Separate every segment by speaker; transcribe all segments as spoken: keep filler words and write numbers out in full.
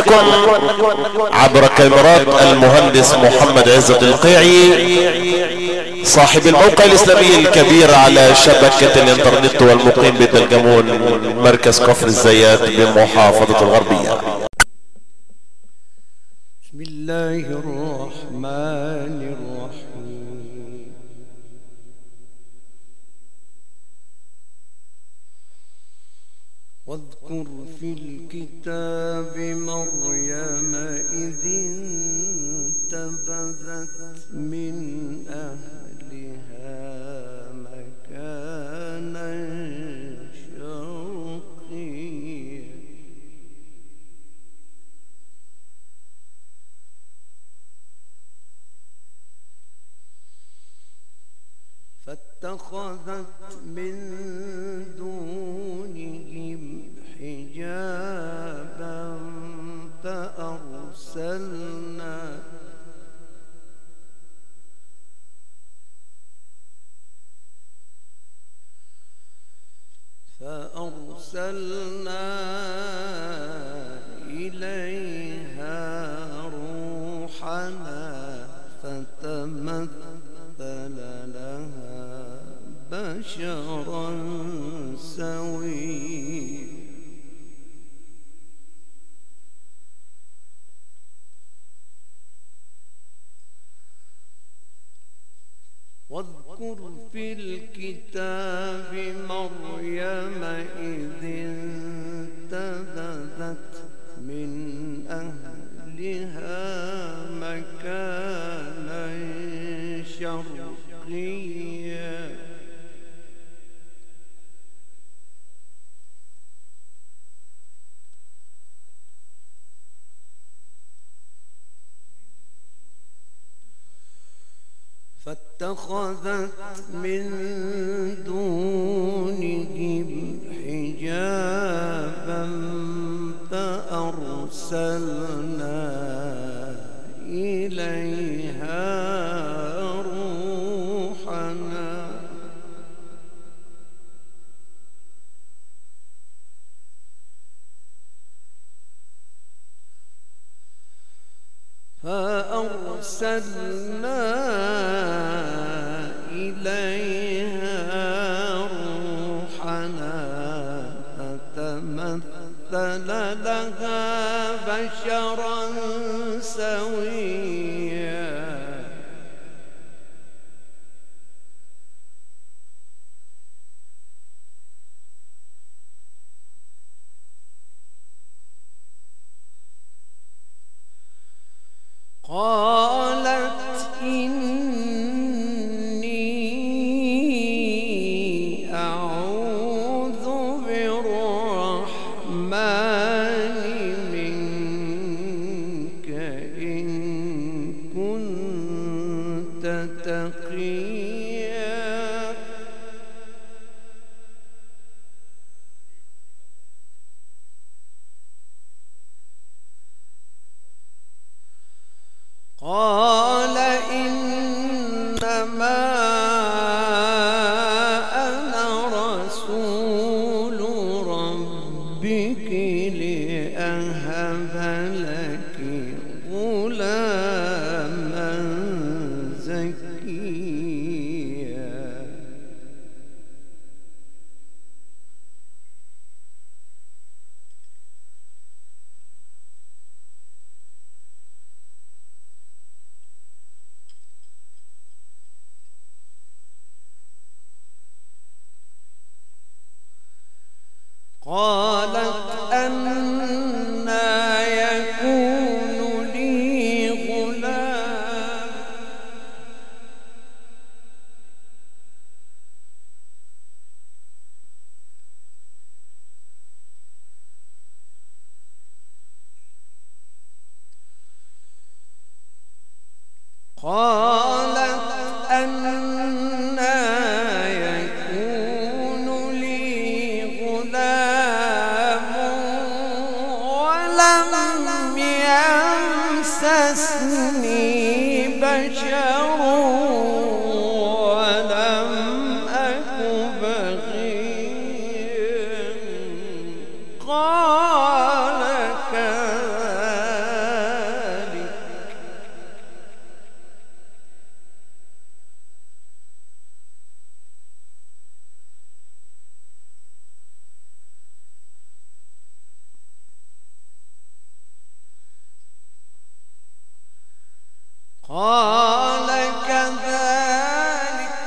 Speaker 1: لكم عبر كاميرات المهندس محمد عزت القيعي صاحب الموقع الاسلامي الكبير على شبكة الانترنت والمقيم بالدلجمون مركز كفر الزيات بمحافظة الغربية.
Speaker 2: بسم الله الرحمن الرحيم. واذكر في الكتاب مريم إذ انتبذت من أهلها مكانا شرقيا فاتخذت من دونهم حجابا فأرسلنا فأرسلنا إليها روحنا فتمثل لها بشرا سويا واذكر في الكتاب مريم إذ انتبذت من أهلها مكانا شرقيا فاتخذت من دونهم حجابا فأرسلنا إليها روحنا فأرسلنا إليها روحنا فتمثل لها بشرا سويا قالت إني أعوذ بالرحمن منك إن كنت تقيا قال إنما أنا رسول ربك لأهب لك غلاما زكيا قالت أنى يكون لي غلام قالت أنى يكون لي غلام ولم يمسسني بشر ولم أك بغيا قال كذلك قال كذلك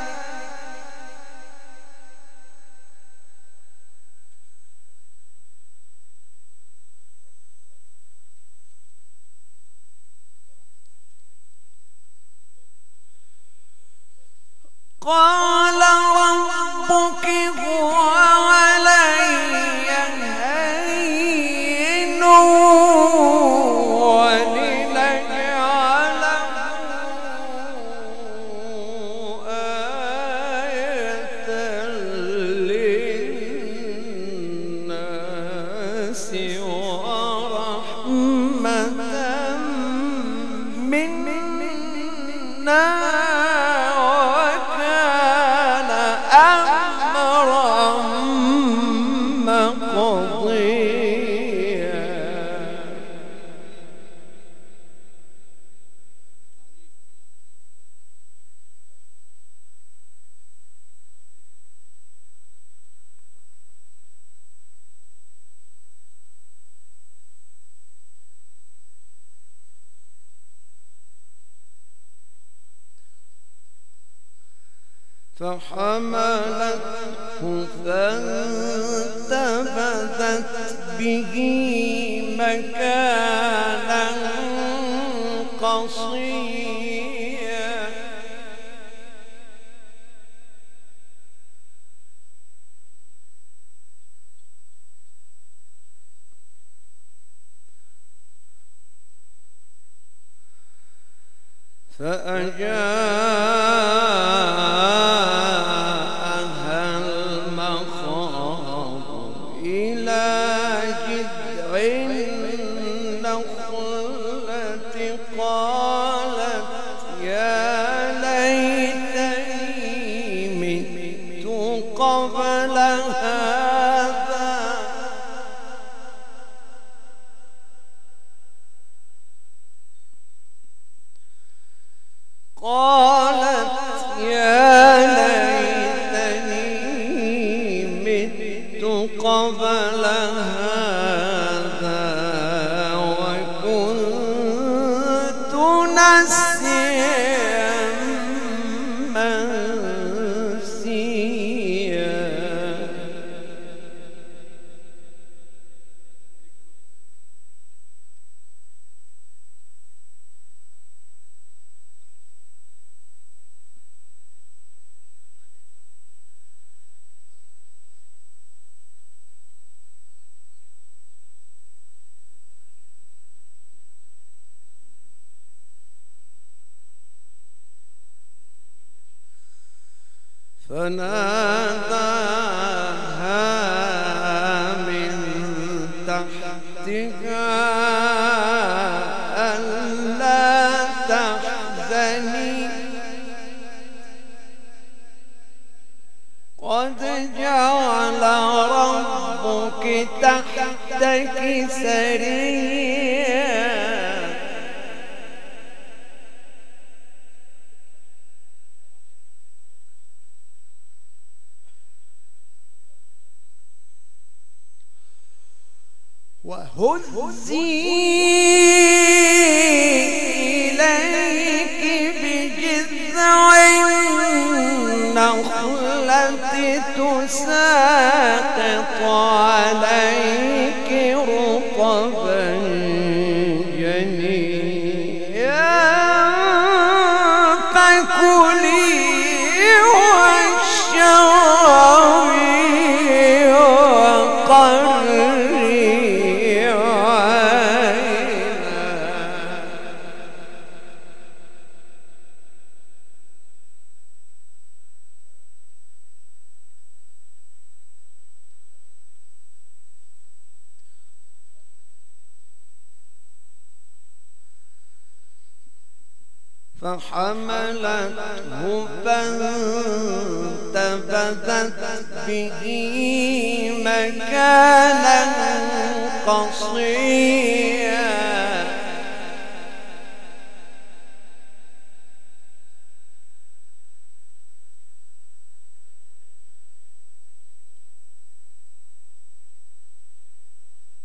Speaker 2: قال ربك هو علي هين ولنجعله آية للناس ورحمة منا فحملته فانتبذت به مكانا قصيا فأجاءها المخاض إلى جذع النخلة قالت يا ليتني مت قبل هذا قالت يا ليتني مت قبل هذا وكنت نسيا منسيا فناداها من تحتها ألا تحزني قد جعل ربك تحتك سريا وهزي إليك بجذع النخلة تساقط عليك رطبا جنيا فكلي واشربي وقري فحملته فانتبذت به مكانا قصيا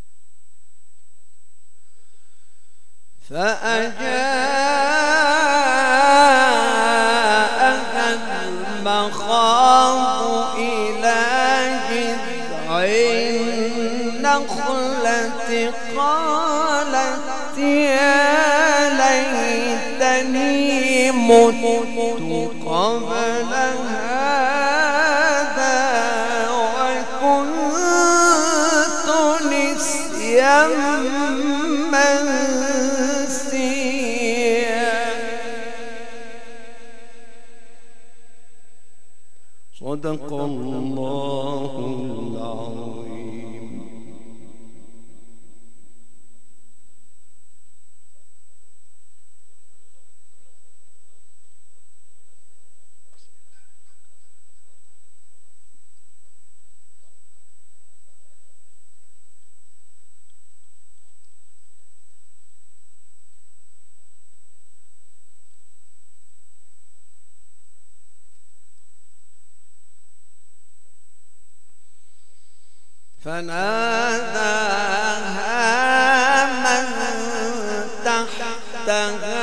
Speaker 2: فأجاء يا ليتني مت قبل هذا وكنت نسيا منسيا. صدق الله العظيم. فناداها من تحتها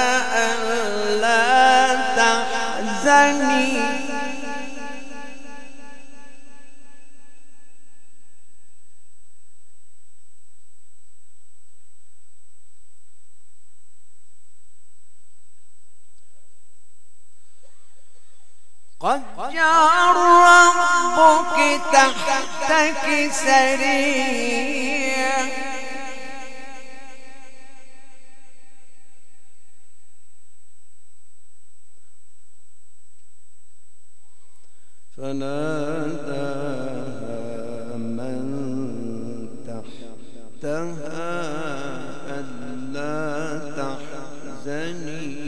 Speaker 2: ألا تحزني قد جاء ربك تحتك سريا فناداها من تحتها ألا تحزني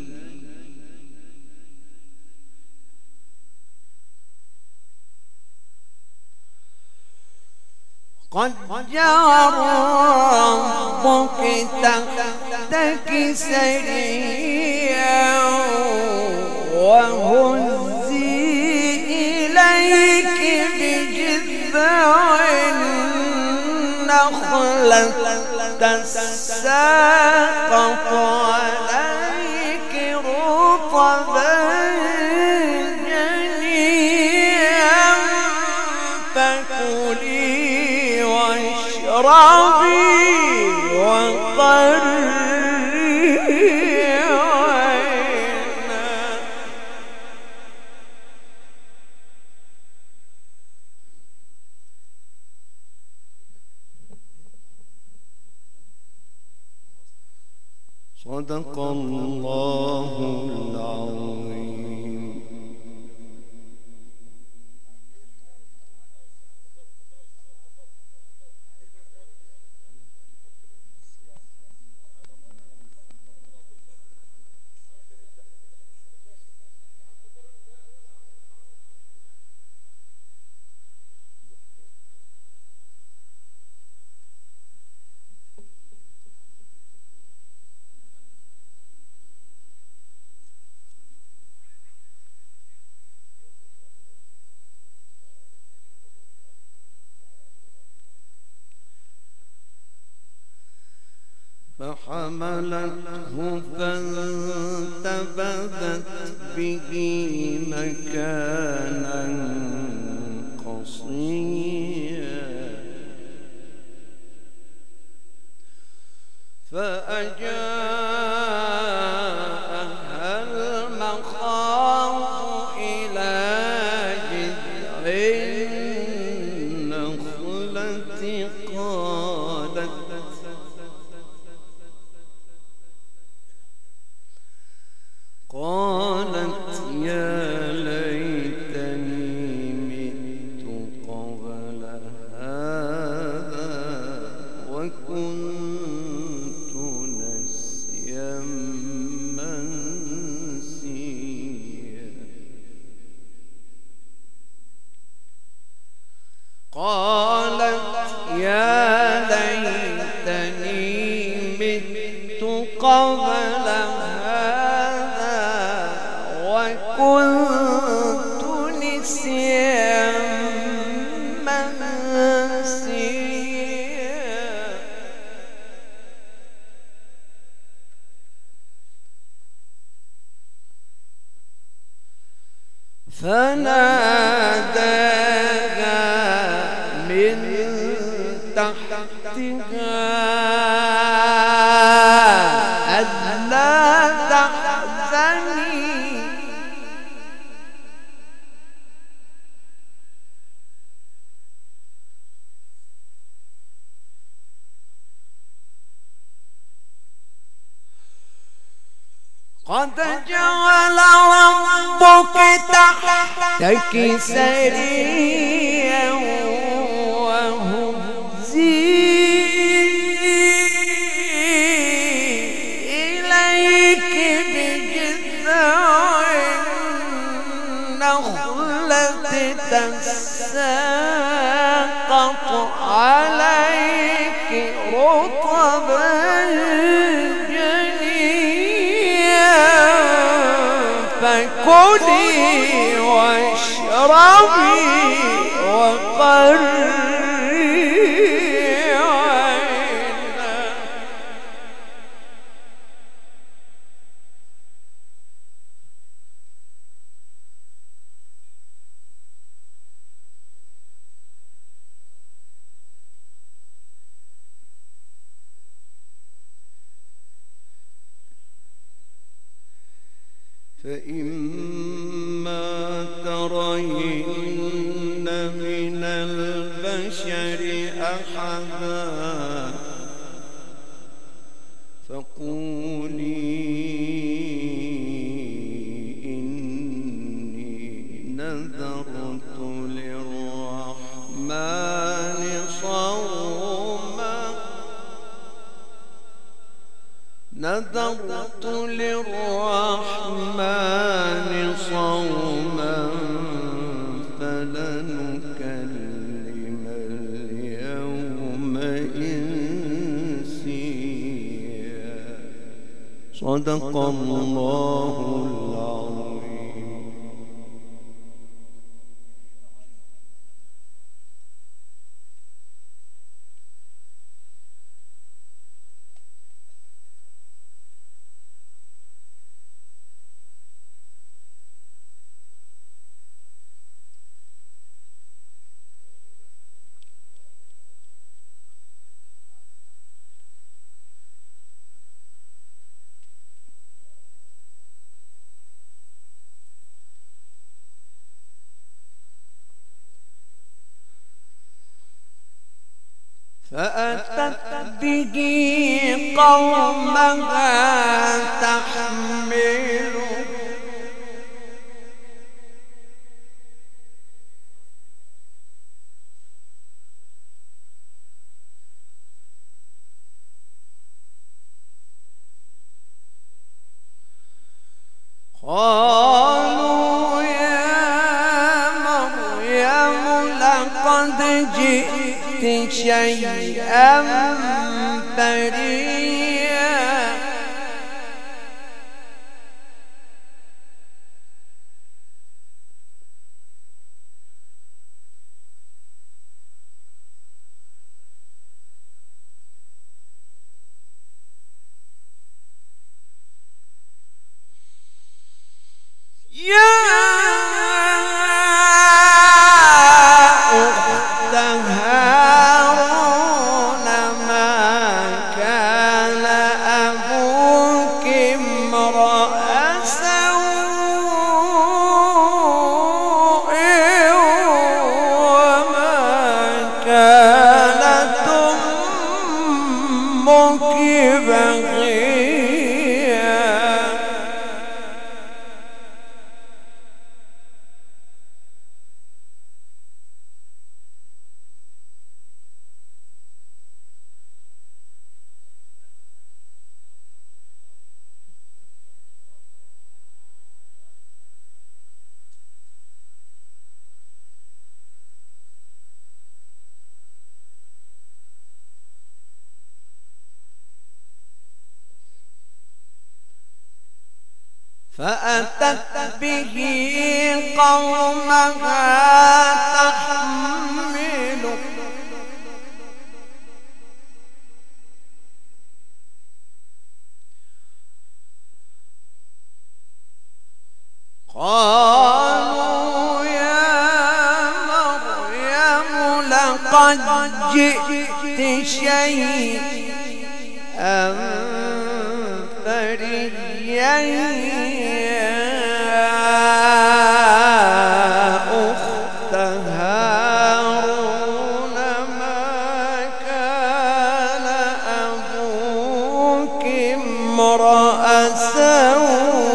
Speaker 2: قد جاء ربك تحتك سريا وهزي إليك بجذع النخلة تساقط عليك رطبا جنيا فكلي واشربي وقري عينا. صدق الله العظيم. فحملته فانتبذت به مكانا قصيا فأجاءها المخاض إلى جذع النخلة قالت قالت يا ليتني مت قبل هذا وكنت نسيا منسيا. قالت يا ليتني مت قبل كنت نسيا منسيا. فناداها من تحتها قد جعل ربك تحتك سريا وهزي إليك بجذع النخلة تساقط عليك رطبا فكلي واشربي وقري عينا. فإما ترين من البشر أحدا فقولي إني نذرت للرحمن صوما نذرت للرحمن صوما فلن أكلم اليوم إنسيا. صدق الله العظيم. فأتت به قومها تحمله قالوا يا مريم لقد جئت شيئا فريا. يا أخت هارون ما كان أبوك امرأ سوء وما كانت أمك بغيا. فأتت به قومها تحمله قالوا يا مريم لقد جئت شيئا فريا. أخت هارون ما كان أبوك امرأ سوء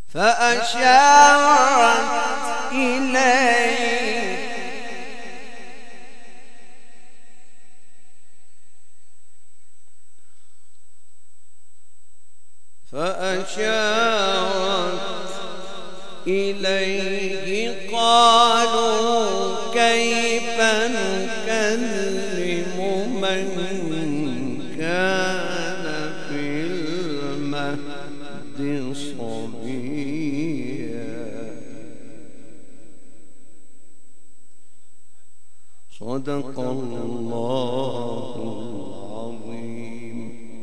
Speaker 2: فأشارت إليه فأشارت إليه قالوا كيف نكلم من كان في المهد صبيا صدق الله العظيم.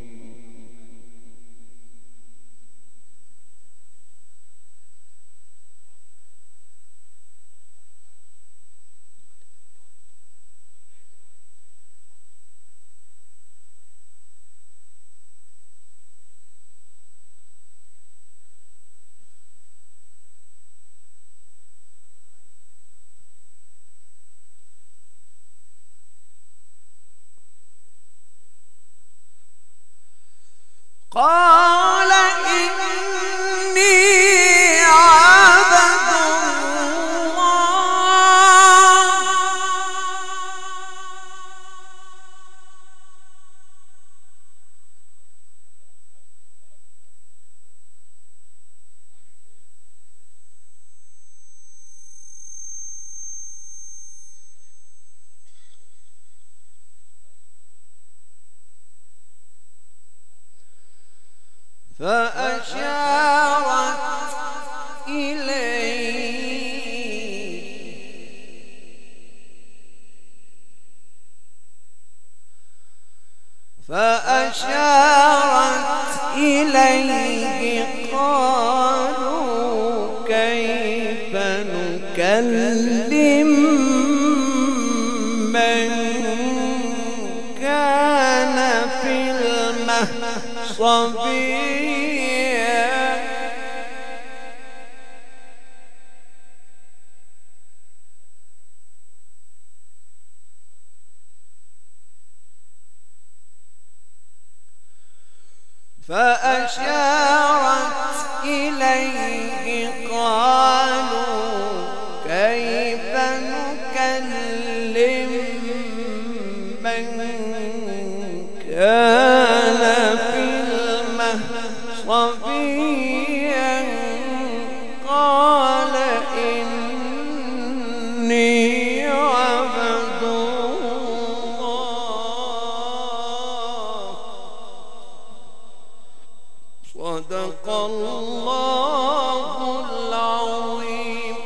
Speaker 2: قال إني عبد الله فأشارت إليه فأشارت إليه قالوا كيف نكلم من كان في المهد صبيا فأشارت إليه قالوا كيف نكلم من كان في صبيا قال إني عبد الله صدق الله العظيم.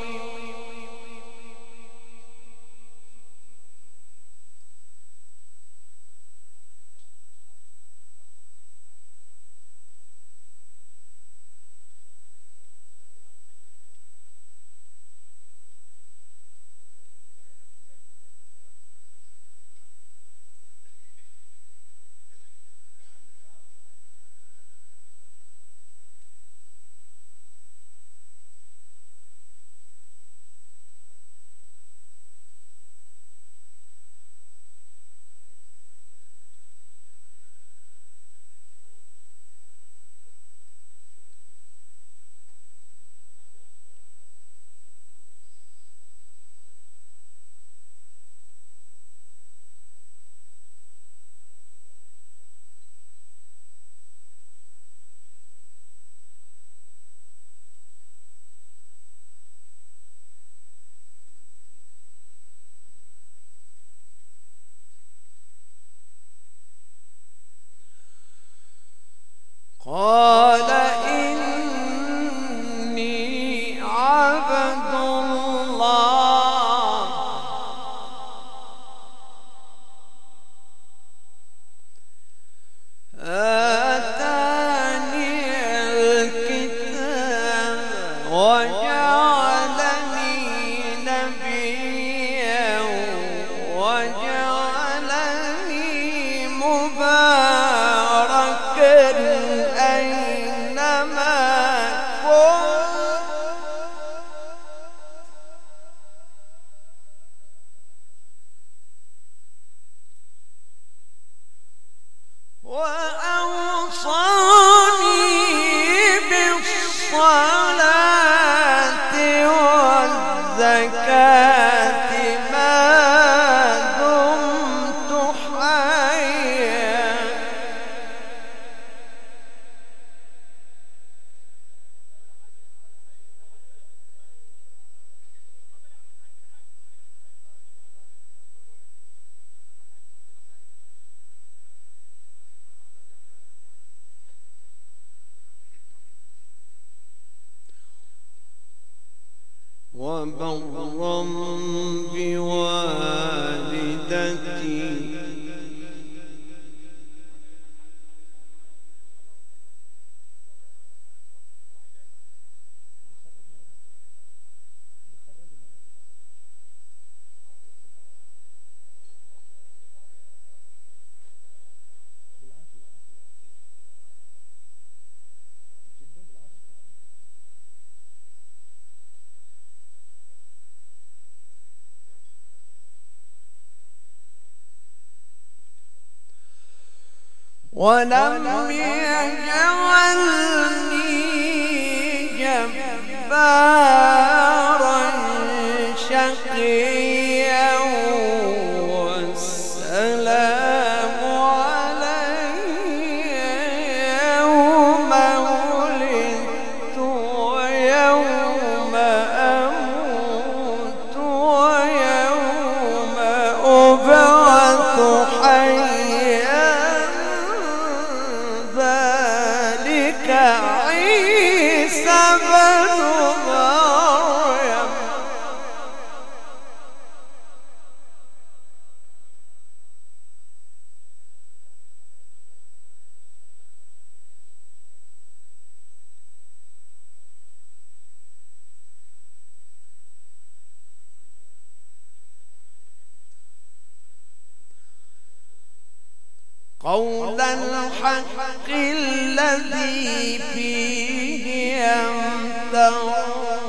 Speaker 2: قال إني عبد الله آتاني الكتاب وجعلني نبيا وجعلني مباركا أينما وأوصاني بالصلاة وبرا بوالدتي ولم يجعلني جبارا شقيا والسلام علي يوم ولدت ويوم أموت ويوم أبعث حيا عيسى بن مريم قول الحق الذي فيه يمترون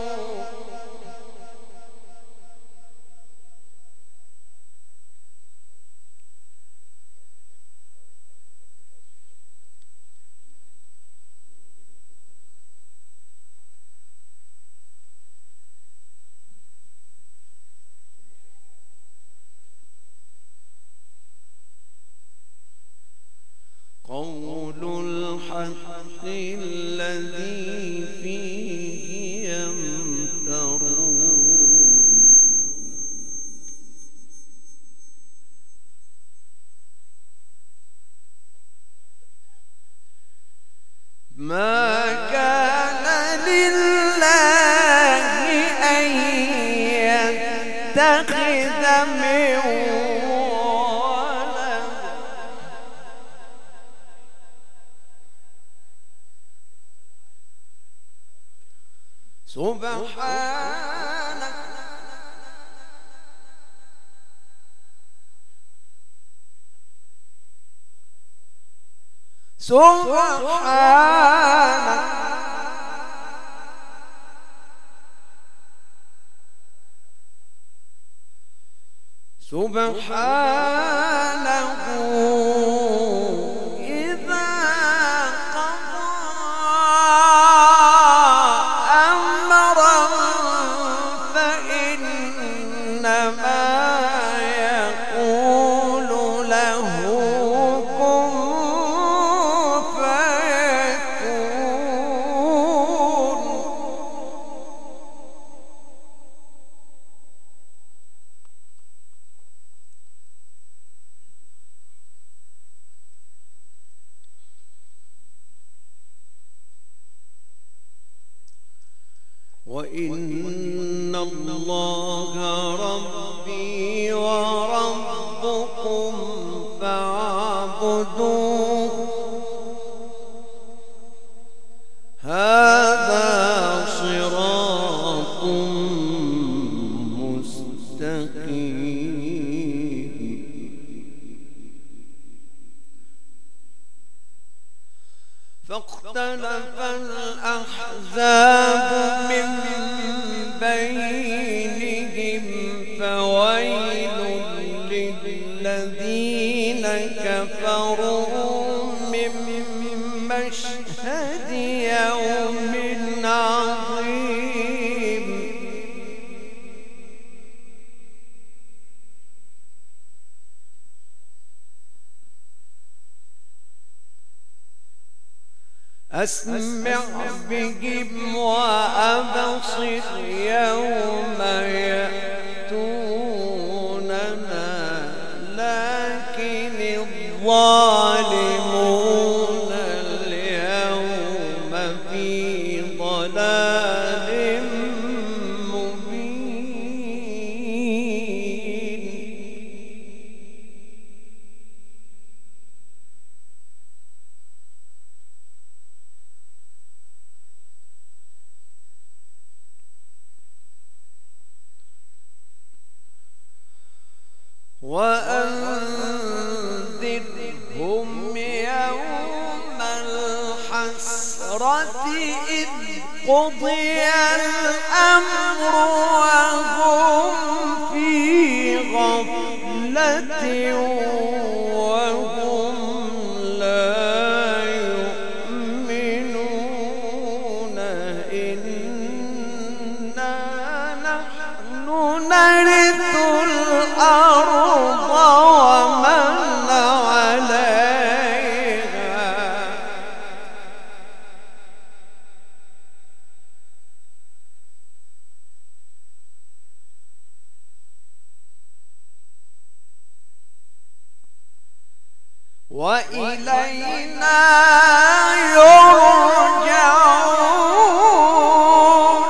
Speaker 2: قول الحق الذي فيه يمترون ما كان لله أن يتخذ من سبحانك سبحانك سبحانه إذا قضى أمرا فإنما يقول له كن فيكون وإن الله ربي وربكم فاعبدوه هذا صراط مستقيم فاختلف الأحزاب من بينهم فويل للذين كفروا من مشهد يوم عظيم أسمع بهم وأبصر يوم يأتوننا لكن الظالمون اليوم في ضلال مبين وأنذرهم يوم الحسرة إذ قضي الأمر وهم في غفلة وهم لا يؤمنون. إنا نحن نرث الأرض ومن عليها وإلينا يرجعون.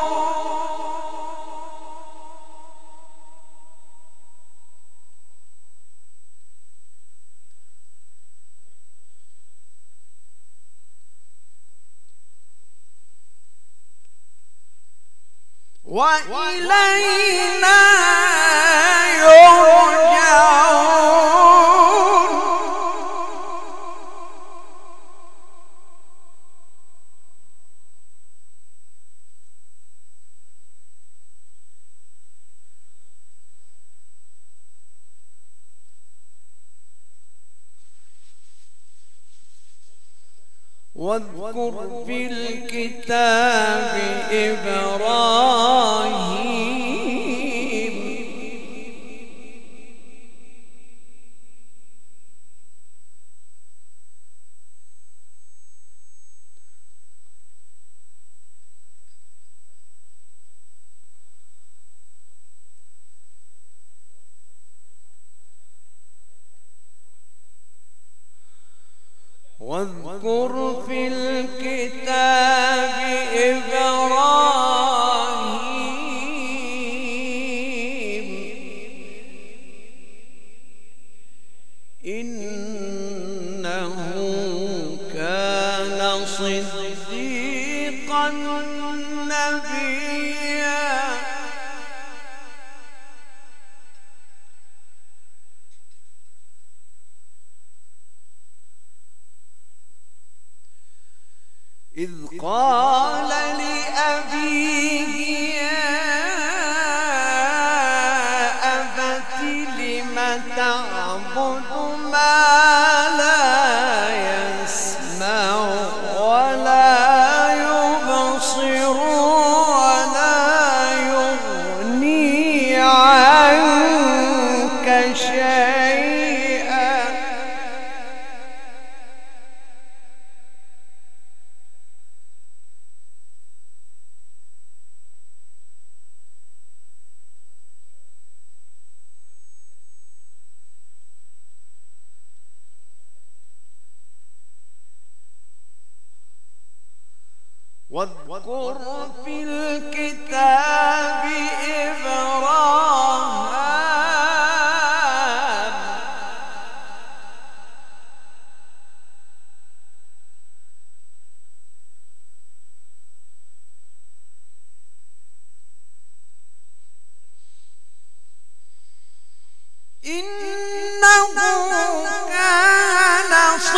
Speaker 2: وإلينا يرجعون. واذكر في الكتاب إبراهيم واذكر في الكتاب إبراهيم إنه كان صديقا نبيا. إذ قال لأبيه يا أبت لم تعبد ما لا يسمع ولا يبصر ولا يغني عنك شيئا. واذكر في الكتاب إبراهام إنه كان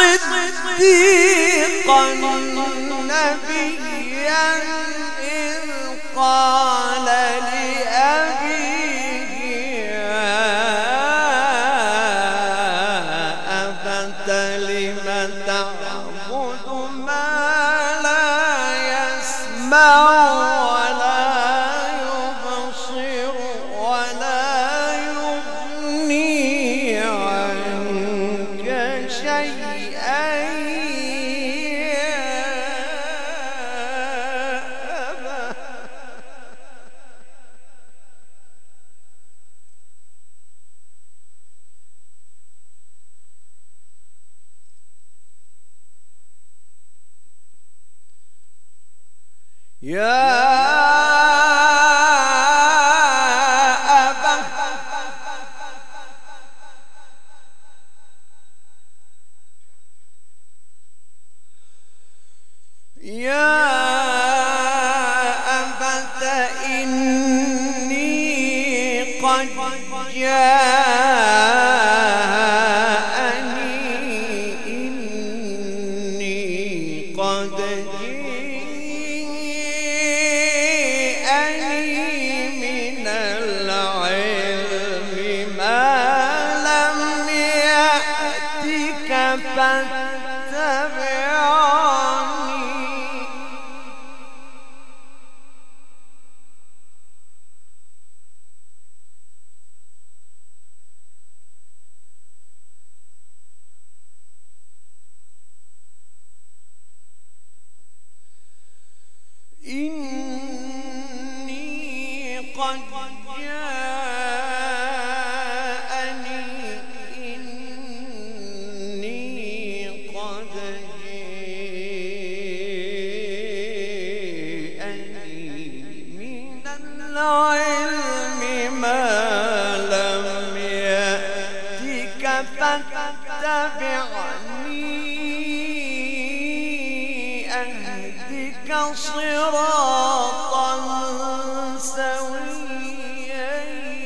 Speaker 2: صديقا نبيا إذ قال لأبيه يا أبت لم تعبد ما لا يسمع ولا يبصر ولا يغني عنك شيئا يا أبا يا أبت إني قد جاء قد جيءني من العلم ما لم يأتك فاتبعني إني قد جاءني إني قد جاءني من العلم ما لم يأتك فاتبعني أهدك صراطا سويا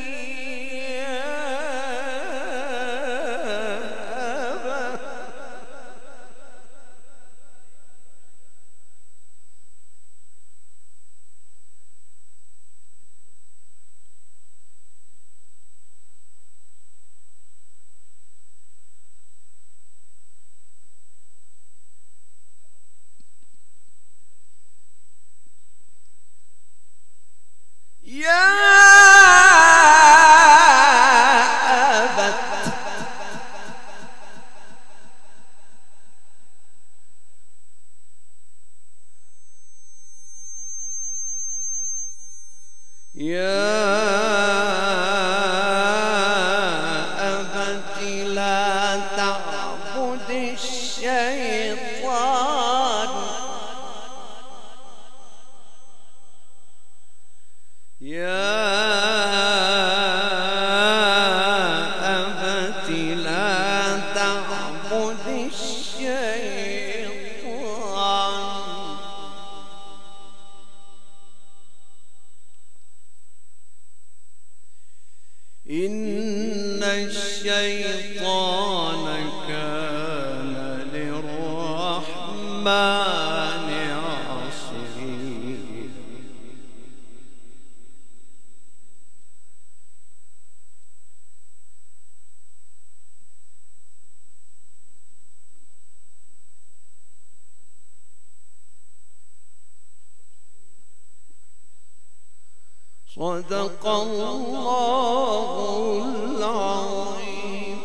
Speaker 2: يا أبت يا أبت لا تعبد الشيطان يا أبت لا تعبد الشيطان إن الشيطان كان للرحمن عصيا صدق الله العظيم.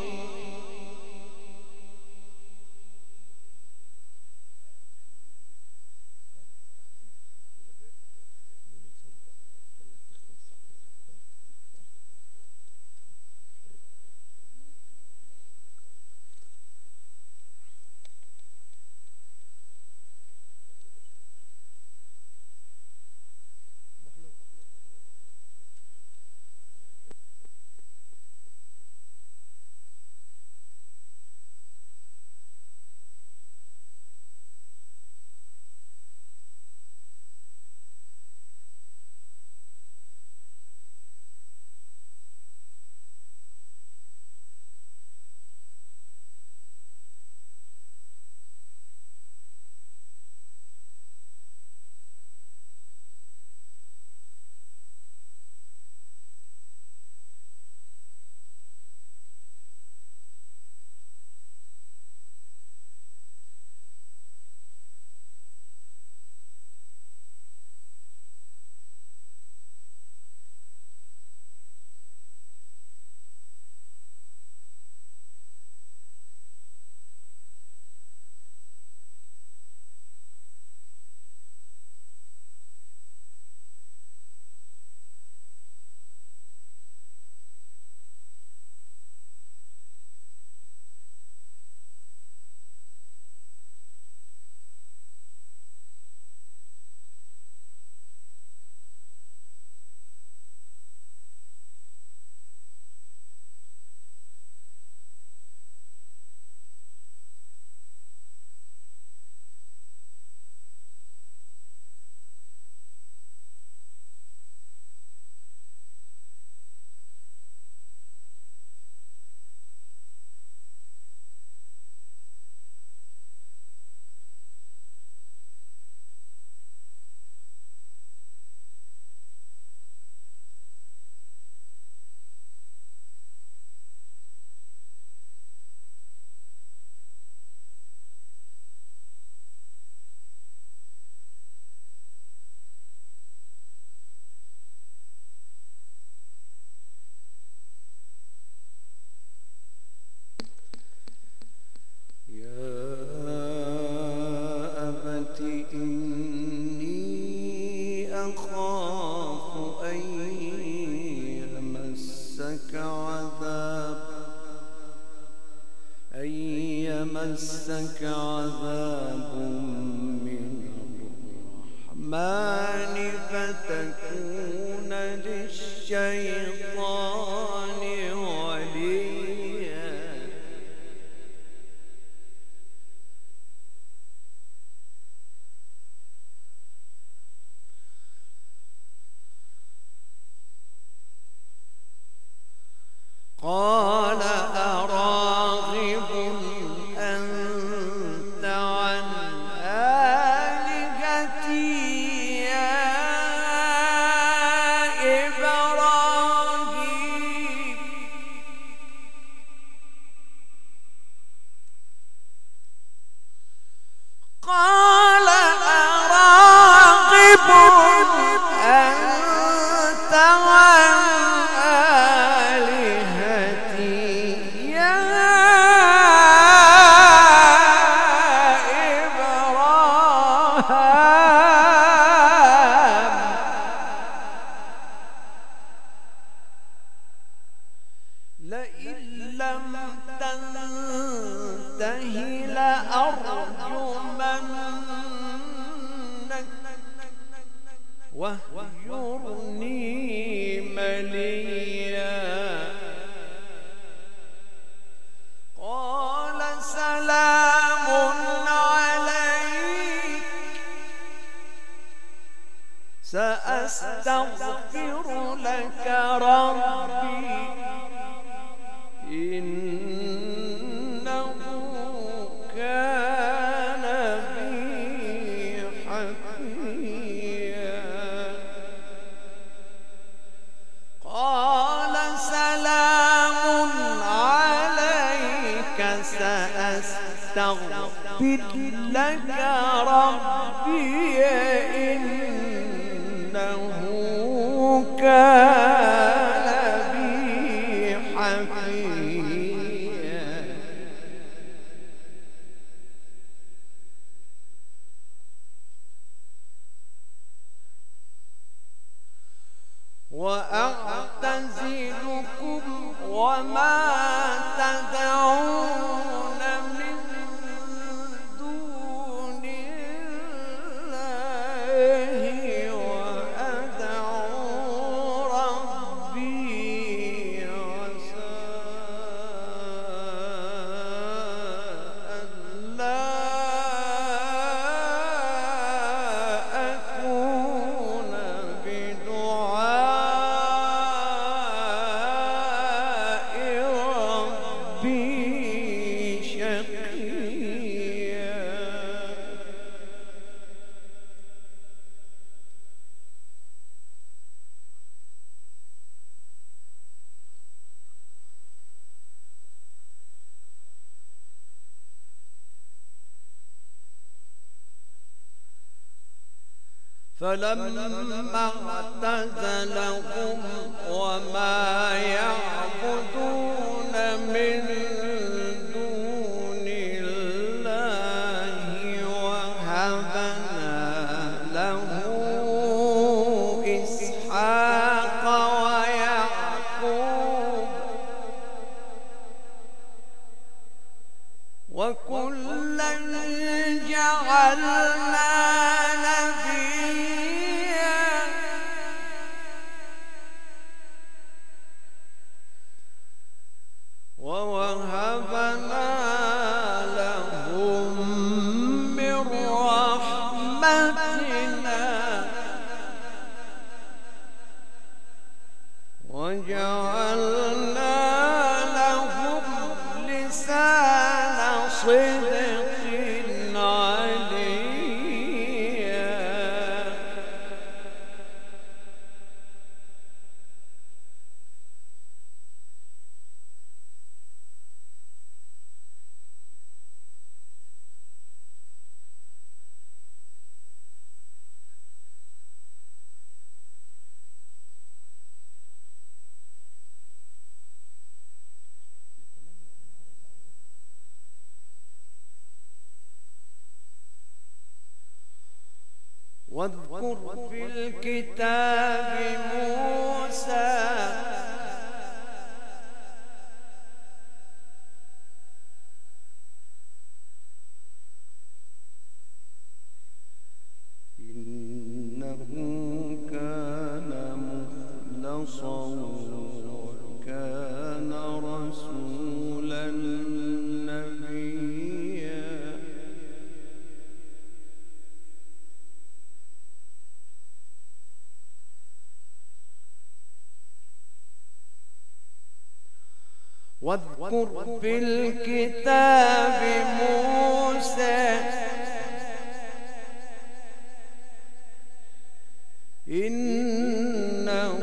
Speaker 2: تخاف أن يمسك عذاب أن يمسك عذاب من الرحمن فتكون للشيطان وليا. قال أراغب أنت عن آلهتي يا إبراهيم قال أراغب أنت عن لئن لم تنته لأرجمنك واهجرني مليا. قال سلام عليك سأستغفر لك ربي إنه كان بي حفيا. قال سلام عليك سأستغفر لك ربي إنه كان بي حفيا. وأعتزلكم وما تدعون من دون الله وأدعو ربي عسى ألا أكون بدعاء ربي شقيا. فلما اعتزلهم وما يعبدون من دون الله وهبنا له إسحاق ويعقوب وكلا جعلنا ووهبنا لهم من رحمتنا وجعلنا لهم لسان صدق عليا. واذكر في الكتاب موسى إنه كان مخلصا وكان رسولا نبيا. واذكر في الكتاب موسى إنه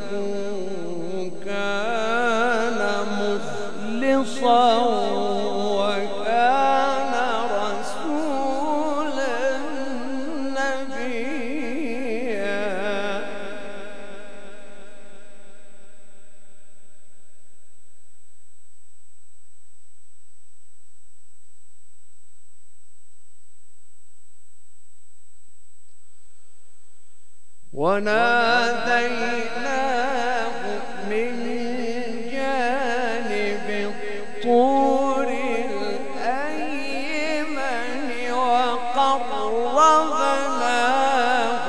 Speaker 2: كان مخلصا وكان رسولا نبيا. وناديناه من جانب الطور الأيمن وقربناه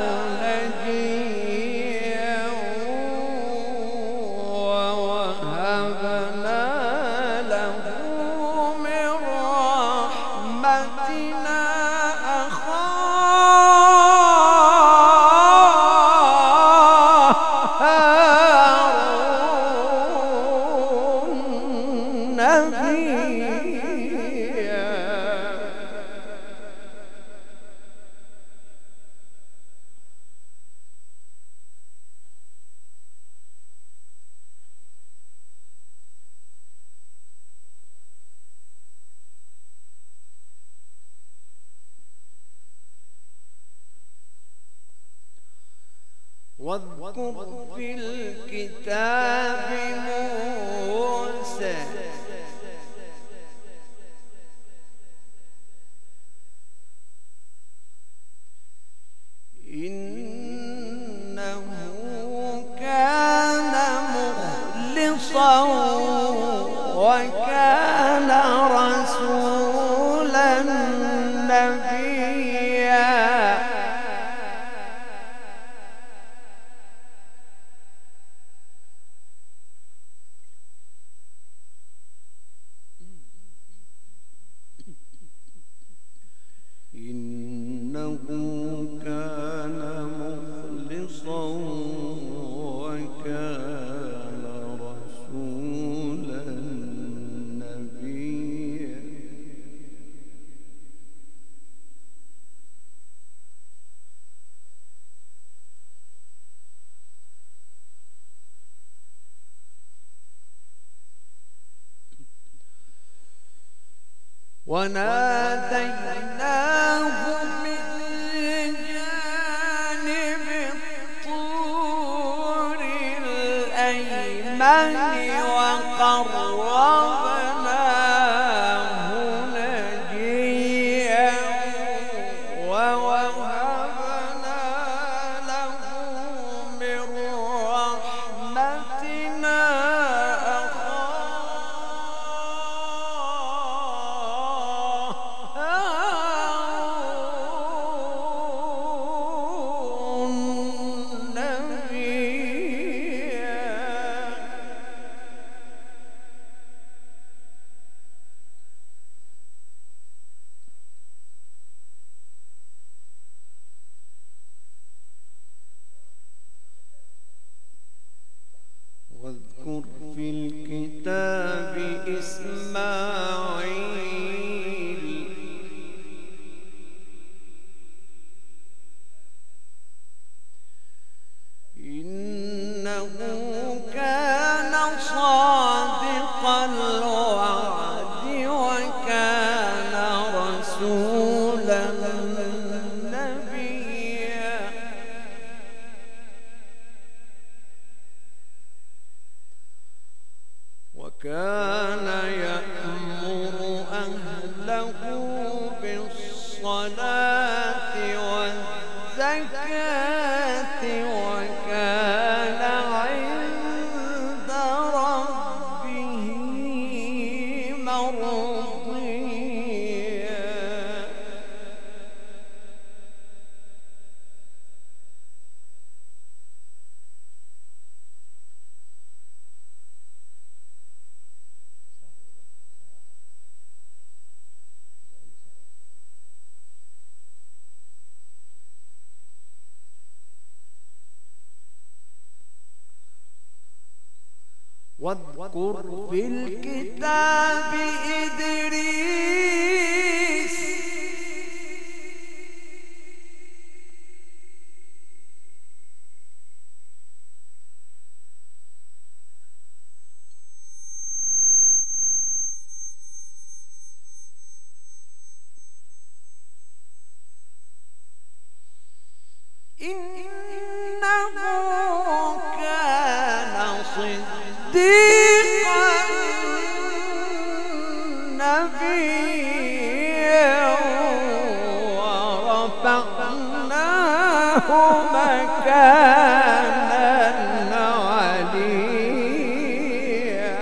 Speaker 2: نجيا ووهبنا له من رحمتنا واذكر في الكتاب موسى إنه كان مخلصا وكان رسولا نبيا. إنه كان مخلصا وكان رسولا نبيا. وناديناه من جانب الطور الأيمن وقربناه نجيا ووهبنا له من رحمتنا واذكر في الكتاب إسماعيل إنه كان صادق الوعد وكان رسولا نبيا. وكان يأمر أهله بالصلاة والزكاة واذكر في الكتاب إدريس إنه كان صديقا نبيا ورفعناه مكانا عليا.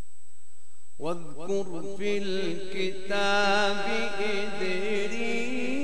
Speaker 2: واذكر في الكتاب إدريس